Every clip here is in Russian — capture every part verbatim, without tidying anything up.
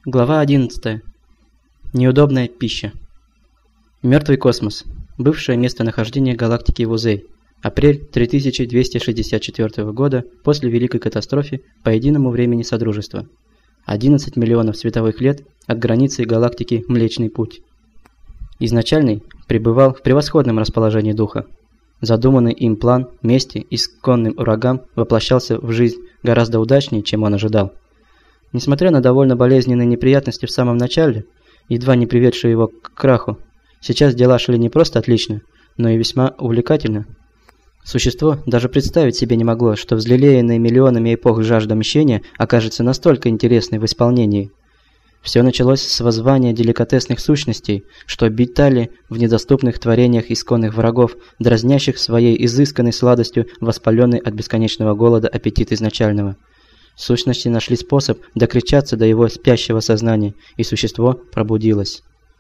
Глава одиннадцатая. Неудобная пища. Мертвый космос. Бывшее местонахождение галактики Вузей. Апрель три тысячи двести шестьдесят четвёртого года после Великой катастрофы по единому времени Содружества. одиннадцать миллионов световых лет от границы галактики Млечный Путь. Изначальный пребывал в превосходном расположении духа. Задуманный им план мести исконным врагам воплощался в жизнь гораздо удачнее, чем он ожидал. Несмотря на довольно болезненные неприятности в самом начале, едва не приведшие его к краху, сейчас дела шли не просто отлично, но и весьма увлекательно. Существо даже представить себе не могло, что взлелеянная миллионами эпох жажда мщения окажется настолько интересной в исполнении. Все началось с воззвания деликатесных сущностей, что обитали в недоступных творениях исконных врагов, дразнящих своей изысканной сладостью воспаленный от бесконечного голода аппетит изначального. Сущности нашли способ докричаться до его спящего сознания, и существо пробудилось.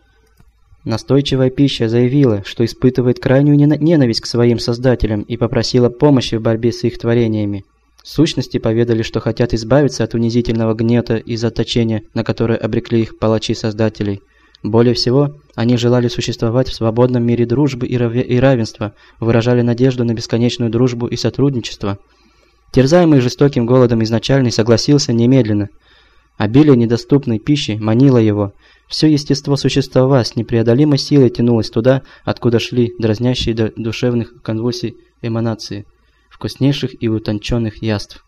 Настойчивая пища заявила, что испытывает крайнюю ненависть к своим создателям и попросила помощи в борьбе с их творениями. Сущности поведали, что хотят избавиться от унизительного гнета и заточения, на которое обрекли их палачи создателей. Более всего, они желали существовать в свободном мире дружбы и равенства, выражали надежду на бесконечную дружбу и сотрудничество. Терзаемый жестоким голодом изначальный согласился немедленно. Обилие недоступной пищи манило его. Все естество существа с непреодолимой силой тянулось туда, откуда шли дразнящие до душевных конвульсий эманации вкуснейших и утонченных яств.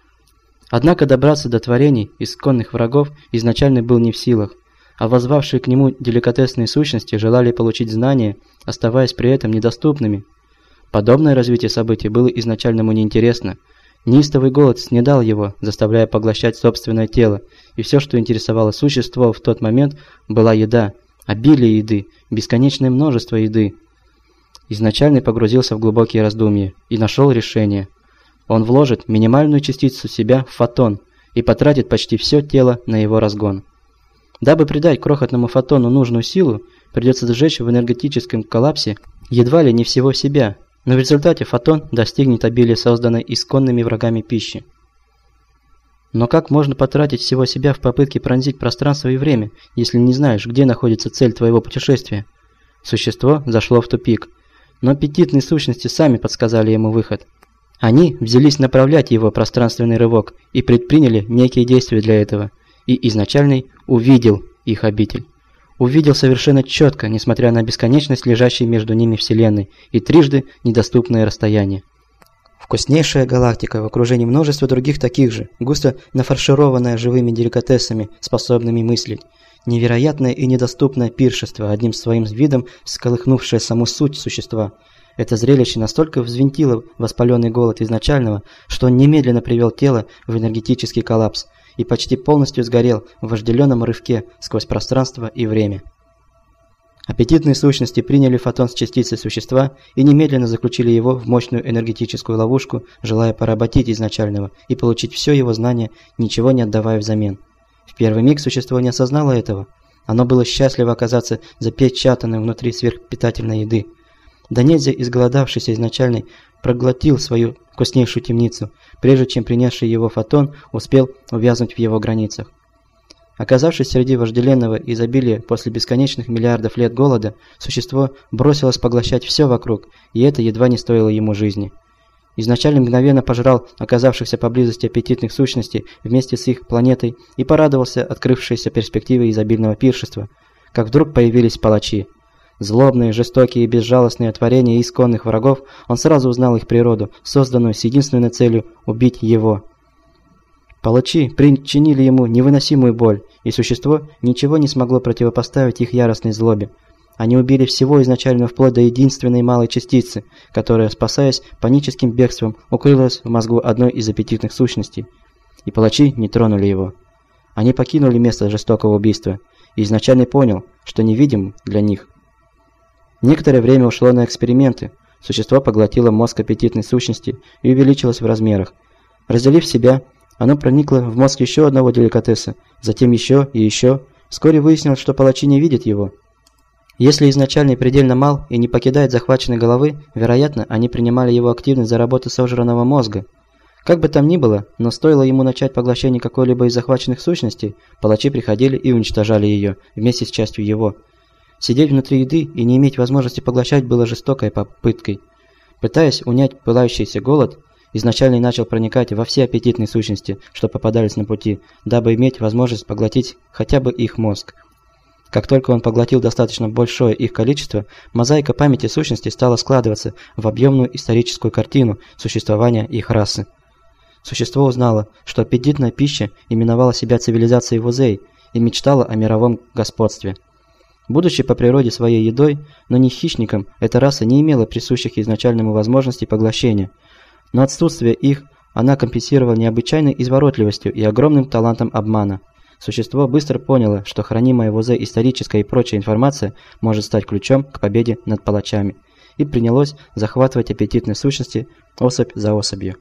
Однако добраться до творений исконных врагов изначально был не в силах, а воззвавшие к нему деликатесные сущности желали получить знания, оставаясь при этом недоступными. Подобное развитие событий было изначальному неинтересно. Неистовый голод снедал его, заставляя поглощать собственное тело, и все, что интересовало существо в тот момент, была еда, обилие еды, бесконечное множество еды. Изначальный погрузился в глубокие раздумья и нашел решение. Он вложит минимальную частицу себя в фотон и потратит почти все тело на его разгон. Дабы придать крохотному фотону нужную силу, придется сжечь в энергетическом коллапсе едва ли не всего себя, но в результате фотон достигнет обилия созданной исконными врагами пищи. Но как можно потратить всего себя в попытке пронзить пространство и время, если не знаешь, где находится цель твоего путешествия? Существо зашло в тупик, но аппетитные сущности сами подсказали ему выход. Они взялись направлять его пространственный рывок и предприняли некие действия для этого, и изначальный увидел их обитель. Увидел совершенно четко, несмотря на бесконечность лежащей между ними Вселенной и трижды недоступное расстояние. Вкуснейшая галактика в окружении множества других таких же, густо нафаршированная живыми деликатесами, способными мыслить. Невероятное и недоступное пиршество, одним своим видом всколыхнувшее саму суть существа. Это зрелище настолько взвинтило воспаленный голод изначального, что он немедленно привел тело в энергетический коллапс и почти полностью сгорел в вожделенном рывке сквозь пространство и время. Аппетитные сущности приняли фотон с частицей существа и немедленно заключили его в мощную энергетическую ловушку, желая поработить изначального и получить все его знания, ничего не отдавая взамен. В первый миг существо не осознало этого. Оно было счастливо оказаться запечатанным внутри сверхпитательной еды. Да нельзя изголодавшийся изначальный проглотил свою вкуснейшую темницу, прежде чем принесший его фотон успел увязнуть в его границах. Оказавшись среди вожделенного изобилия после бесконечных миллиардов лет голода, существо бросилось поглощать все вокруг, и это едва не стоило ему жизни. Изначально мгновенно пожрал оказавшихся поблизости аппетитных сущностей вместе с их планетой и порадовался открывшейся перспективе изобильного пиршества, как вдруг появились палачи. Злобные, жестокие и безжалостные творения исконных врагов, он сразу узнал их природу, созданную с единственной целью – убить его. Палачи причинили ему невыносимую боль, и существо ничего не смогло противопоставить их яростной злобе. Они убили всего изначально вплоть до единственной малой частицы, которая, спасаясь паническим бегством, укрылась в мозгу одной из аппетитных сущностей. И палачи не тронули его. Они покинули место жестокого убийства, и изначально понял, что невидим для них. Некоторое время ушло на эксперименты. Существо поглотило мозг аппетитной сущности и увеличилось в размерах. Разделив себя, оно проникло в мозг еще одного деликатеса, затем еще и еще. Вскоре выяснилось, что палачи не видят его. Если изначальный предельно мал и не покидает захваченной головы, вероятно, они принимали его активность за работу сожранного мозга. Как бы там ни было, но стоило ему начать поглощение какой-либо из захваченных сущностей, палачи приходили и уничтожали ее, вместе с частью его. Сидеть внутри еды и не иметь возможности поглощать было жестокой попыткой. Пытаясь унять пылающийся голод, изначально начал проникать во все аппетитные сущности, что попадались на пути, дабы иметь возможность поглотить хотя бы их мозг. Как только он поглотил достаточно большое их количество, мозаика памяти сущностей стала складываться в объемную историческую картину существования их расы. Существо узнало, что аппетитная пища именовала себя цивилизацией Вузей и мечтала о мировом господстве. Будучи по природе своей едой, но не хищником, эта раса не имела присущих изначальному возможностей поглощения, но отсутствие их она компенсировала необычайной изворотливостью и огромным талантом обмана. Существо быстро поняло, что хранимая Вузей историческая и прочая информация может стать ключом к победе над палачами, и принялось захватывать аппетитные сущности особь за особью.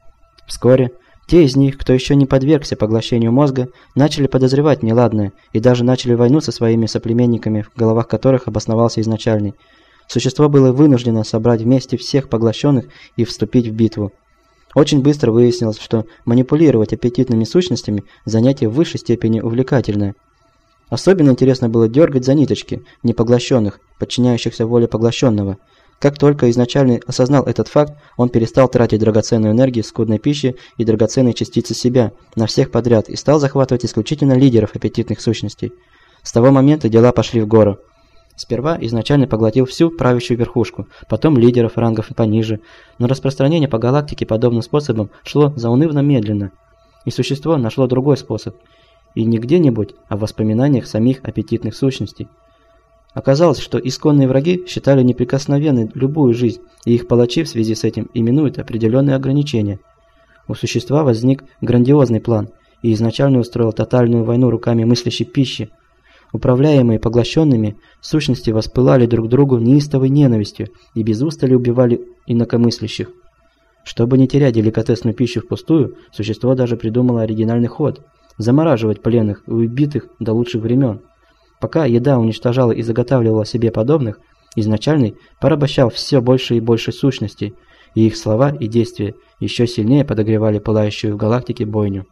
Вскоре те из них, кто еще не подвергся поглощению мозга, начали подозревать неладное и даже начали войну со своими соплеменниками, в головах которых обосновался изначальный. Существо было вынуждено собрать вместе всех поглощенных и вступить в битву. Очень быстро выяснилось, что манипулировать аппетитными сущностями – занятие в высшей степени увлекательное. Особенно интересно было дергать за ниточки непоглощенных, подчиняющихся воле поглощенного. Как только изначальный осознал этот факт, он перестал тратить драгоценную энергию скудной пищи и драгоценные частицы себя на всех подряд и стал захватывать исключительно лидеров аппетитных сущностей. С того момента дела пошли в гору. Сперва изначально поглотил всю правящую верхушку, потом лидеров рангов и пониже, но распространение по галактике подобным способом шло заунывно медленно, и существо нашло другой способ, и не где-нибудь, а в воспоминаниях самих аппетитных сущностей. Оказалось, что исконные враги считали неприкосновенной любую жизнь, и их палачи в связи с этим именуют определенные ограничения. У существа возник грандиозный план, и изначально устроил тотальную войну руками мыслящей пищи. Управляемые поглощенными, сущности воспылали друг другу неистовой ненавистью и без устали убивали инакомыслящих. Чтобы не терять деликатесную пищу впустую, существо даже придумало оригинальный ход – замораживать пленных и убитых до лучших времен. Пока еда уничтожала и заготавливала себе подобных, изначальный порабощал все больше и больше сущностей, и их слова и действия еще сильнее подогревали пылающую в галактике бойню.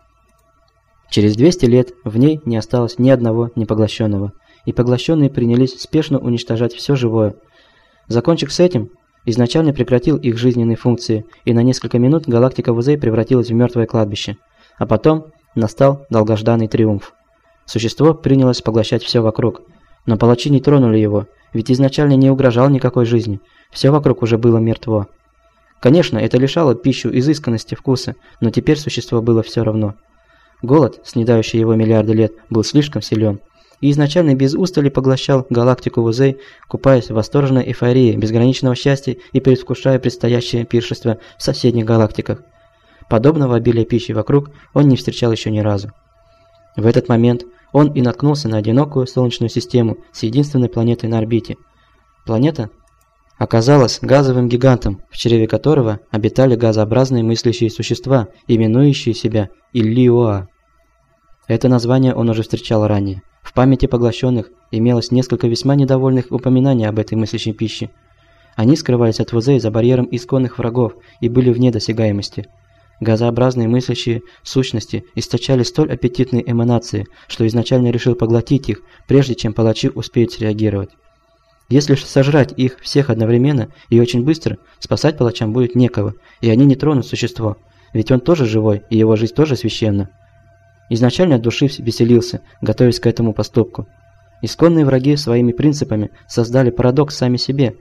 Через двести лет в ней не осталось ни одного непоглощенного, и поглощенные принялись спешно уничтожать все живое. Закончив с этим, изначально прекратил их жизненные функции, и на несколько минут галактика Вузей превратилась в мертвое кладбище. А потом настал долгожданный триумф. Существо принялось поглощать все вокруг, но палачи не тронули его, ведь изначально не угрожал никакой жизни, все вокруг уже было мертво. Конечно, это лишало пищу изысканности вкуса, но теперь существо было все равно. Голод, снедающий его миллиарды лет, был слишком силен, и изначально без устали поглощал галактику Вузей, купаясь в восторженной эйфории безграничного счастья и предвкушая предстоящее пиршество в соседних галактиках. Подобного обилия пищи вокруг он не встречал еще ни разу. В этот момент он и наткнулся на одинокую Солнечную систему с единственной планетой на орбите. Планета оказалась газовым гигантом, в чреве которого обитали газообразные мыслящие существа, именующие себя Иллиоа. Это название он уже встречал ранее. В памяти поглощенных имелось несколько весьма недовольных упоминаний об этой мыслящей пище. Они скрывались от Вузей за барьером исконных врагов и были вне досягаемости. Газообразные мыслящие сущности источали столь аппетитные эманации, что изначально решил поглотить их, прежде чем палачи успеют среагировать. Если сожрать их всех одновременно и очень быстро, спасать палачам будет некого, и они не тронут существо, ведь он тоже живой, и его жизнь тоже священна. Изначально от души веселился, готовясь к этому поступку. Исконные враги своими принципами создали парадокс сами себе.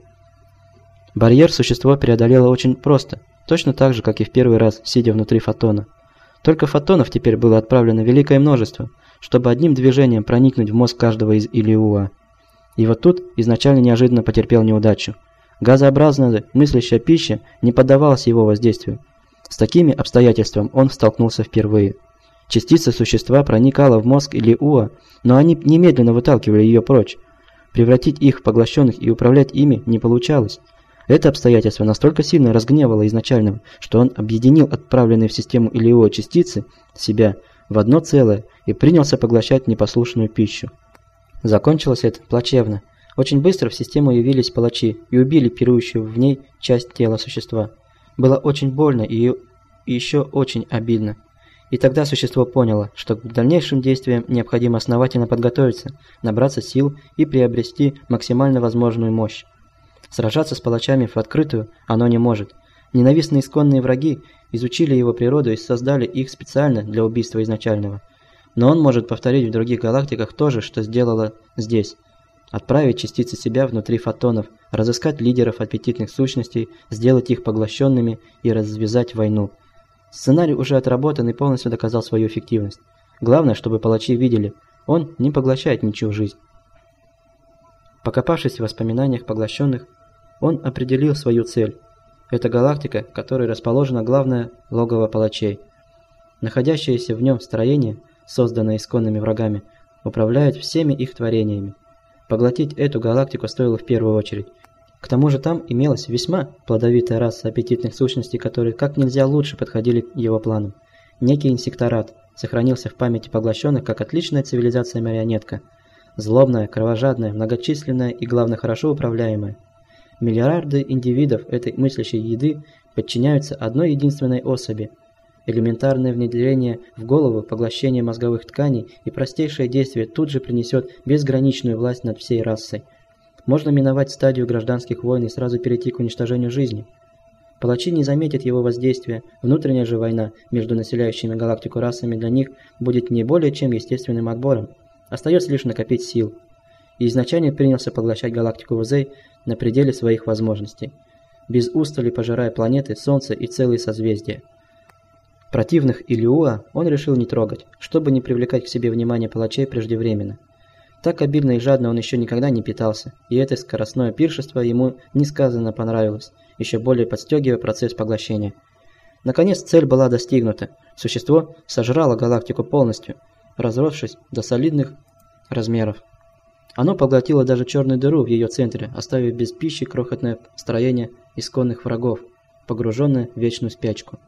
Барьер существо преодолело очень просто, точно так же, как и в первый раз, сидя внутри фотона. Только фотонов теперь было отправлено великое множество, чтобы одним движением проникнуть в мозг каждого из Иллиоа. И вот тут изначально неожиданно потерпел неудачу. Газообразная мыслящая пища не поддавалась его воздействию. С такими обстоятельствами он столкнулся впервые. Частица существа проникала в мозг Иллиоа, но они немедленно выталкивали ее прочь. Превратить их в поглощенных и управлять ими не получалось. Это обстоятельство настолько сильно разгневало изначального, что он объединил отправленные в систему Иллиоа частицы себя в одно целое и принялся поглощать непослушную пищу. Закончилось это плачевно. Очень быстро в систему явились палачи и убили пирующую в ней часть тела существа. Было очень больно и и еще очень обидно. И тогда существо поняло, что к дальнейшим действиям необходимо основательно подготовиться, набраться сил и приобрести максимально возможную мощь. Сражаться с палачами в открытую оно не может. Ненавистные исконные враги изучили его природу и создали их специально для убийства изначального. Но он может повторить в других галактиках то же, что сделало здесь. Отправить частицы себя внутри фотонов, разыскать лидеров аппетитных сущностей, сделать их поглощенными и развязать войну. Сценарий уже отработан и полностью доказал свою эффективность. Главное, чтобы палачи видели, он не поглощает ничью жизнь. Покопавшись в воспоминаниях поглощенных, он определил свою цель. Это галактика, в которой расположено главное логово палачей. Находящееся в нем строение, созданное исконными врагами, управляет всеми их творениями. Поглотить эту галактику стоило в первую очередь. К тому же там имелась весьма плодовитая раса аппетитных сущностей, которые как нельзя лучше подходили к его планам. Некий инсекторат сохранился в памяти поглощенных как отличная цивилизация-марионетка. Злобная, кровожадная, многочисленная и, главное, хорошо управляемая. Миллиарды индивидов этой мыслящей еды подчиняются одной единственной особи. Элементарное внедрение в голову, поглощение мозговых тканей и простейшее действие тут же принесет безграничную власть над всей расой. Можно миновать стадию гражданских войн и сразу перейти к уничтожению жизни. Палачи не заметят его воздействия, внутренняя же война между населяющими галактику расами для них будет не более чем естественным отбором. Остается лишь накопить сил. И изначально принялся поглощать галактику Возей на пределе своих возможностей, без устали пожирая планеты, Солнце и целые созвездия. Противных Илиуа он решил не трогать, чтобы не привлекать к себе внимание палачей преждевременно. Так обильно и жадно он еще никогда не питался, и это скоростное пиршество ему несказанно понравилось, еще более подстегивая процесс поглощения. Наконец цель была достигнута. Существо сожрало галактику полностью, разросшись до солидных размеров. Оно поглотило даже черную дыру в ее центре, оставив без пищи крохотное строение исконных врагов, погруженное в вечную спячку.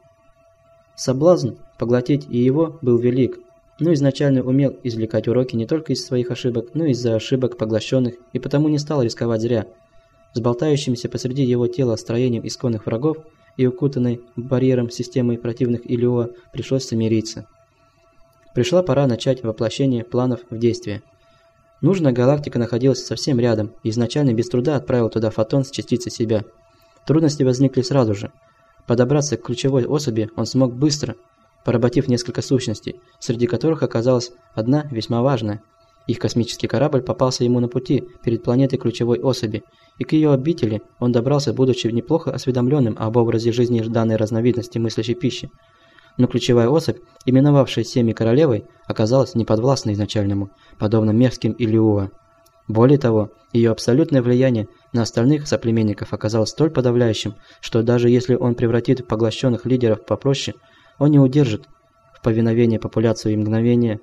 Соблазн поглотить и его был велик, но изначально умел извлекать уроки не только из своих ошибок, но и из-за ошибок поглощенных, и потому не стал рисковать зря. С болтающимся посреди его тела строением исконных врагов и укутанной барьером системой противных Илиуа пришлось смириться. Пришла пора начать воплощение планов в действие. Нужная галактика находилась совсем рядом, и изначально без труда отправил туда фотон с частицей себя. Трудности возникли сразу же. Подобраться к ключевой особи он смог быстро, поработив несколько сущностей, среди которых оказалась одна весьма важная. Их космический корабль попался ему на пути перед планетой ключевой особи, и к ее обители он добрался, будучи неплохо осведомленным об образе жизни данной разновидности мыслящей пищи. Но ключевая особь, именовавшая Семи Королевой, оказалась неподвластной изначальному, подобно мерзким Илиуа. Более того, ее абсолютное влияние на остальных соплеменников оказалось столь подавляющим, что даже если он превратит поглощенных лидеров попроще, он не удержит в повиновении популяцию и мгновение,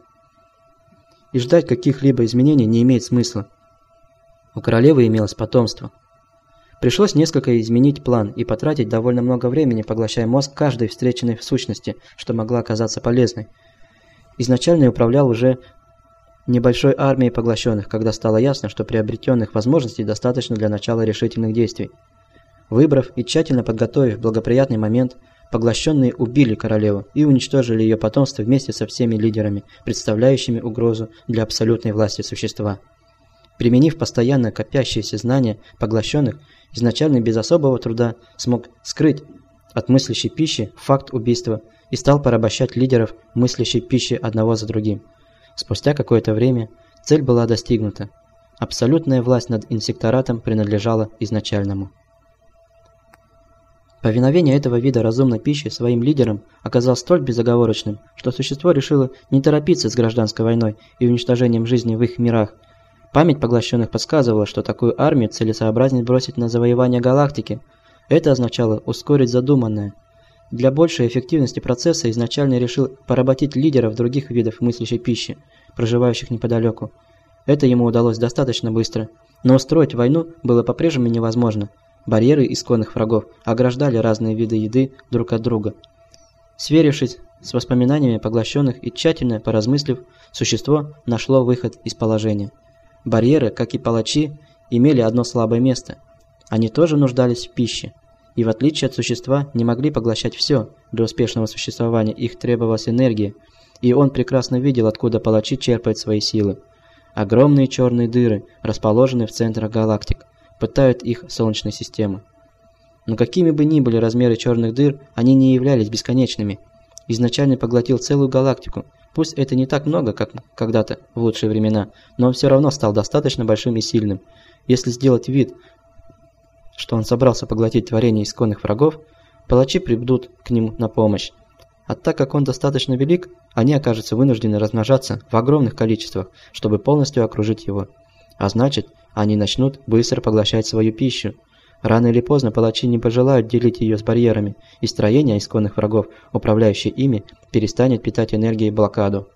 и ждать каких-либо изменений не имеет смысла. У королевы имелось потомство. Пришлось несколько изменить план и потратить довольно много времени, поглощая мозг каждой встреченной в сущности, что могла оказаться полезной. Изначально я управлял уже небольшой армией поглощенных, когда стало ясно, что приобретенных возможностей достаточно для начала решительных действий. Выбрав и тщательно подготовив благоприятный момент, поглощенные убили королеву и уничтожили ее потомство вместе со всеми лидерами, представляющими угрозу для абсолютной власти существа. Применив постоянно копящиеся знания поглощенных, изначально без особого труда смог скрыть от мыслящей пищи факт убийства и стал порабощать лидеров мыслящей пищи одного за другим. Спустя какое-то время цель была достигнута. Абсолютная власть над инсекторатом принадлежала изначальному. Повиновение этого вида разумной пищи своим лидерам оказалось столь безоговорочным, что существо решило не торопиться с гражданской войной и уничтожением жизни в их мирах. Память поглощенных подсказывала, что такую армию целесообразнее бросить на завоевание галактики. Это означало ускорить задуманное. Для большей эффективности процесса изначально решил поработить лидеров других видов мыслящей пищи, проживающих неподалеку. Это ему удалось достаточно быстро, но устроить войну было по-прежнему невозможно. Барьеры исконных врагов ограждали разные виды еды друг от друга. Сверившись с воспоминаниями поглощенных и тщательно поразмыслив, существо нашло выход из положения. Барьеры, как и палачи, имели одно слабое место. Они тоже нуждались в пище. и в отличие от существа не могли поглощать все. Для успешного существования их требовалась энергия, и он прекрасно видел, откуда палачи черпают свои силы. Огромные черные дыры, расположенные в центрах галактик, пытают их Солнечной системы. Но какими бы ни были размеры черных дыр, они не являлись бесконечными. Изначально поглотил целую галактику. Пусть это не так много, как когда-то в лучшие времена, но он все равно стал достаточно большим и сильным. Если сделать вид, что он собрался поглотить творение исконных врагов, палачи прибудут к нему на помощь. А так как он достаточно велик, они окажутся вынуждены размножаться в огромных количествах, чтобы полностью окружить его. А значит, они начнут быстро поглощать свою пищу. Рано или поздно палачи не пожелают делить ее с барьерами, и строение исконных врагов, управляющее ими, перестанет питать энергией блокаду.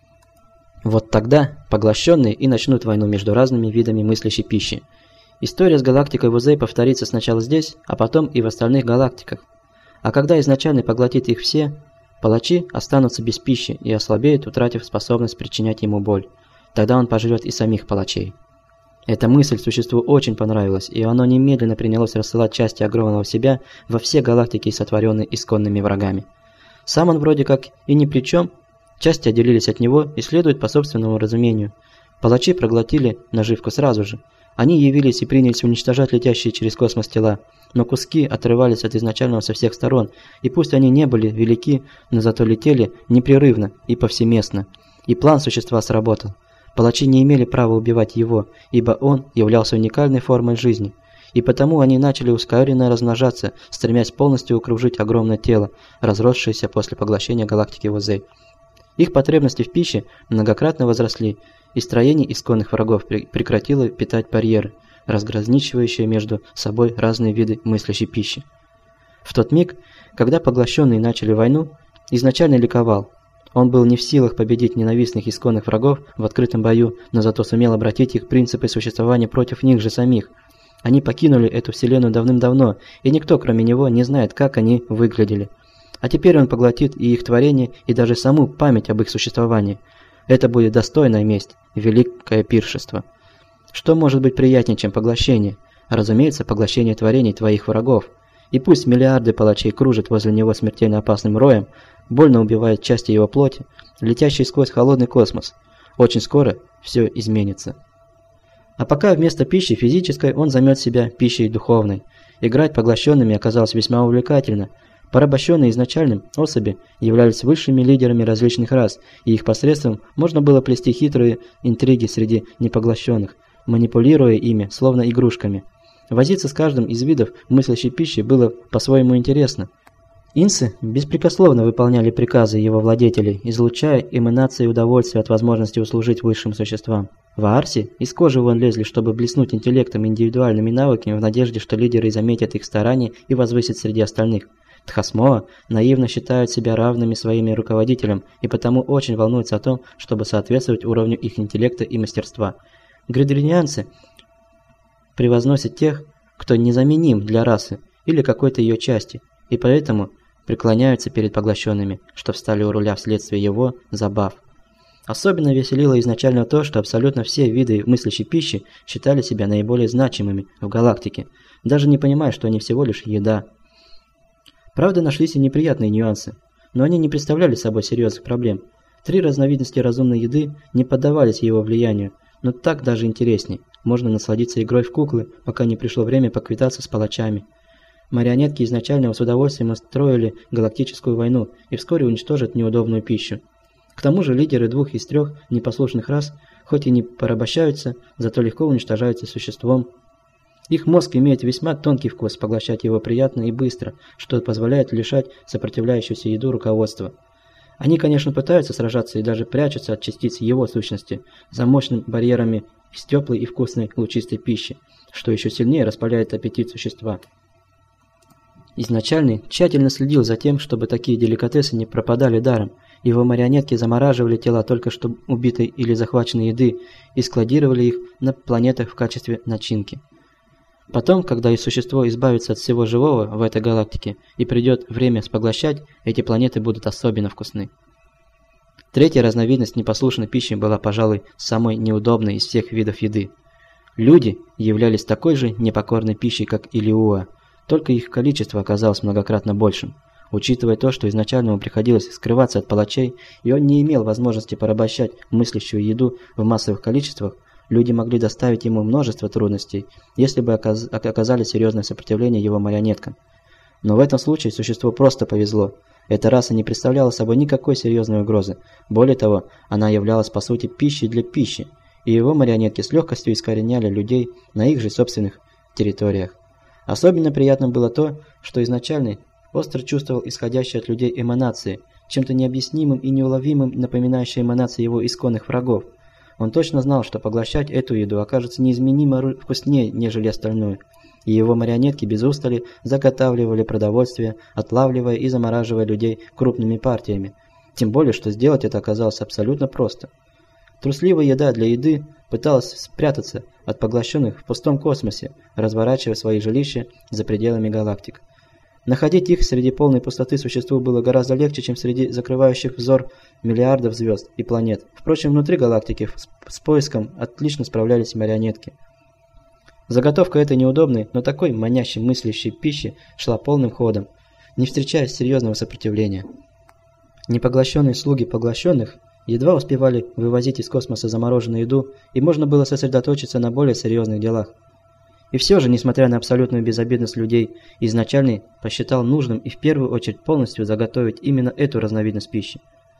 Вот тогда поглощенные и начнут войну между разными видами мыслящей пищи. История с галактикой Вузей повторится сначала здесь, а потом и в остальных галактиках. А когда изначально поглотит их все, палачи останутся без пищи и ослабеют, утратив способность причинять ему боль. Тогда он пожрет и самих палачей. Эта мысль существу очень понравилась, и оно немедленно принялось рассылать части огромного себя во все галактики, сотворенные исконными врагами. Сам он вроде как и ни при чем, части отделились от него и следуют по собственному разумению. Палачи проглотили наживку сразу же. Они явились и принялись уничтожать летящие через космос тела, но куски отрывались от изначального со всех сторон, и пусть они не были велики, но зато летели непрерывно и повсеместно. И план существа сработал. Палачи не имели права убивать его, ибо он являлся уникальной формой жизни, и потому они начали ускоренно размножаться, стремясь полностью окружить огромное тело, разросшееся после поглощения галактики Вузей. Их потребности в пище многократно возросли, и строение исконных врагов прекратило питать барьеры, разграничивающие между собой разные виды мыслящей пищи. В тот миг, когда поглощенные начали войну, изначально ликовал. Он был не в силах победить ненавистных исконных врагов в открытом бою, но зато сумел обратить их принципы существования против них же самих. Они покинули эту вселенную давным-давно, и никто, кроме него, не знает, как они выглядели. А теперь он поглотит и их творение, и даже саму память об их существовании. Это будет достойная месть, великое пиршество. Что может быть приятнее, чем поглощение? Разумеется, поглощение творений твоих врагов. И пусть миллиарды палачей кружат возле него смертельно опасным роем, больно убивает части его плоти, летящие сквозь холодный космос. Очень скоро все изменится. А пока вместо пищи физической он займет себя пищей духовной. Играть поглощенными оказалось весьма увлекательно. Порабощенные изначальным особи являлись высшими лидерами различных рас, и их посредством можно было плести хитрые интриги среди непоглощенных, манипулируя ими, словно игрушками. Возиться с каждым из видов мыслящей пищи было по-своему интересно. Инсы беспрекословно выполняли приказы его владетелей, излучая эманации удовольствия от возможности услужить высшим существам. В Аарсе из кожи вон лезли, чтобы блеснуть интеллектом и индивидуальными навыками в надежде, что лидеры заметят их старания и возвысят среди остальных. Тхасмоа наивно считают себя равными своими руководителям и потому очень волнуются о том, чтобы соответствовать уровню их интеллекта и мастерства. Гридринианцы превозносят тех, кто незаменим для расы или какой-то ее части, и поэтому преклоняются перед поглощенными, что встали у руля вследствие его забав. Особенно веселило изначально то, что абсолютно все виды мыслящей пищи считали себя наиболее значимыми в галактике, даже не понимая, что они всего лишь еда. Правда, нашлись и неприятные нюансы, но они не представляли собой серьезных проблем. Три разновидности разумной еды не поддавались его влиянию, но так даже интересней. Можно насладиться игрой в куклы, пока не пришло время поквитаться с палачами. Марионетки изначально с удовольствием устроили галактическую войну и вскоре уничтожат неудобную пищу. К тому же лидеры двух из трех непослушных рас, хоть и не порабощаются, зато легко уничтожаются существом. Их мозг имеет весьма тонкий вкус, поглощать его приятно и быстро, что позволяет лишать сопротивляющуюся еду руководства. Они, конечно, пытаются сражаться и даже прячутся от частиц его сущности за мощными барьерами из теплой и вкусной лучистой пищи, что еще сильнее распаляет аппетит существа. Изначальный тщательно следил за тем, чтобы такие деликатесы не пропадали даром. Его марионетки замораживали тела только что убитой или захваченной еды и складировали их на планетах в качестве начинки. Потом, когда и существо избавится от всего живого в этой галактике и придет время споглощать, эти планеты будут особенно вкусны. Третья разновидность непослушной пищи была, пожалуй, самой неудобной из всех видов еды. Люди являлись такой же непокорной пищей, как Илиуа, Только их количество оказалось многократно большим. Учитывая то, что изначально ему приходилось скрываться от палачей, и он не имел возможности порабощать мыслящую еду в массовых количествах, люди могли доставить ему множество трудностей, если бы оказ оказали серьезное сопротивление его марионеткам. Но в этом случае существу просто повезло. Эта раса не представляла собой никакой серьезной угрозы. Более того, она являлась по сути пищей для пищи, и его марионетки с легкостью искореняли людей на их же собственных территориях. Особенно приятным было то, что изначальный остро чувствовал исходящие от людей эманации, чем-то необъяснимым и неуловимым, напоминающие эманации его исконных врагов. Он точно знал, что поглощать эту еду окажется неизменимо вкуснее, нежели остальное. И его марионетки без устали заготавливали продовольствие, отлавливая и замораживая людей крупными партиями. Тем более, что сделать это оказалось абсолютно просто. Трусливая еда для еды пыталась спрятаться от поглощенных в пустом космосе, разворачивая свои жилища за пределами галактик. Находить их среди полной пустоты существу было гораздо легче, чем среди закрывающих взор миллиардов звезд и планет. Впрочем, внутри галактики с, с поиском отлично справлялись марионетки. Заготовка этой неудобной, но такой манящей мыслящей пищи шла полным ходом, не встречая серьезного сопротивления. Непоглощенные слуги поглощенных едва успевали вывозить из космоса замороженную еду, и можно было сосредоточиться на более серьезных делах. И все же, несмотря на абсолютную безобидность людей, изначальный посчитал нужным и в первую очередь полностью заготовить именно эту разновидность пищи.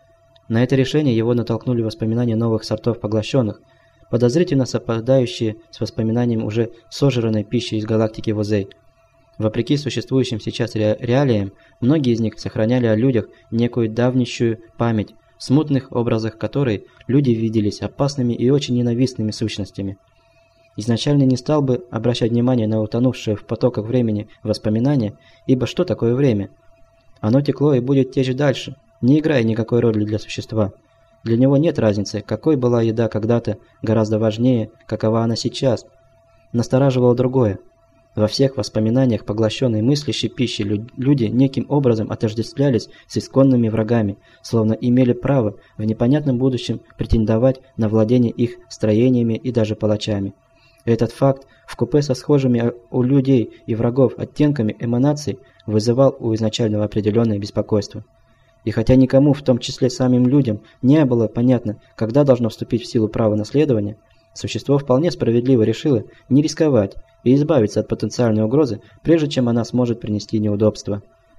На это решение его натолкнули воспоминания новых сортов поглощенных, подозрительно совпадающие с воспоминаниями уже сожранной пищи из галактики Возей. Вопреки существующим сейчас ре реалиям, многие из них сохраняли о людях некую давнищую память, в смутных образах которой люди виделись опасными и очень ненавистными сущностями. Изначально не стал бы обращать внимание на утонувшие в потоках времени воспоминания, ибо что такое время? Оно текло и будет течь дальше, не играя никакой роли для существа. Для него нет разницы, какой была еда когда-то, гораздо важнее, какова она сейчас. Настораживало другое. Во всех воспоминаниях поглощенной мыслящей пищи люди неким образом отождествлялись с исконными врагами, словно имели право в непонятном будущем претендовать на владение их строениями и даже палачами. Этот факт, вкупе со схожими у людей и врагов оттенками эманаций, вызывал у изначального определенное беспокойство. И хотя никому, в том числе самим людям, не было понятно, когда должно вступить в силу право наследования, существо вполне справедливо решило не рисковать и избавиться от потенциальной угрозы, прежде чем она сможет принести неудобства.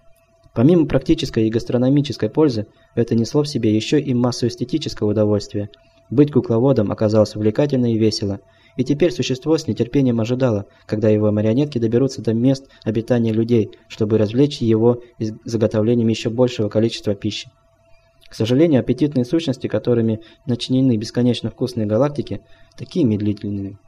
Помимо практической и гастрономической пользы, это несло в себе еще и массу эстетического удовольствия. Быть кукловодом оказалось увлекательно и весело, и теперь существо с нетерпением ожидало, когда его марионетки доберутся до мест обитания людей, чтобы развлечь его заготовлением еще большего количества пищи. К сожалению, аппетитные сущности, которыми начинены бесконечно вкусные галактики, такие медлительные.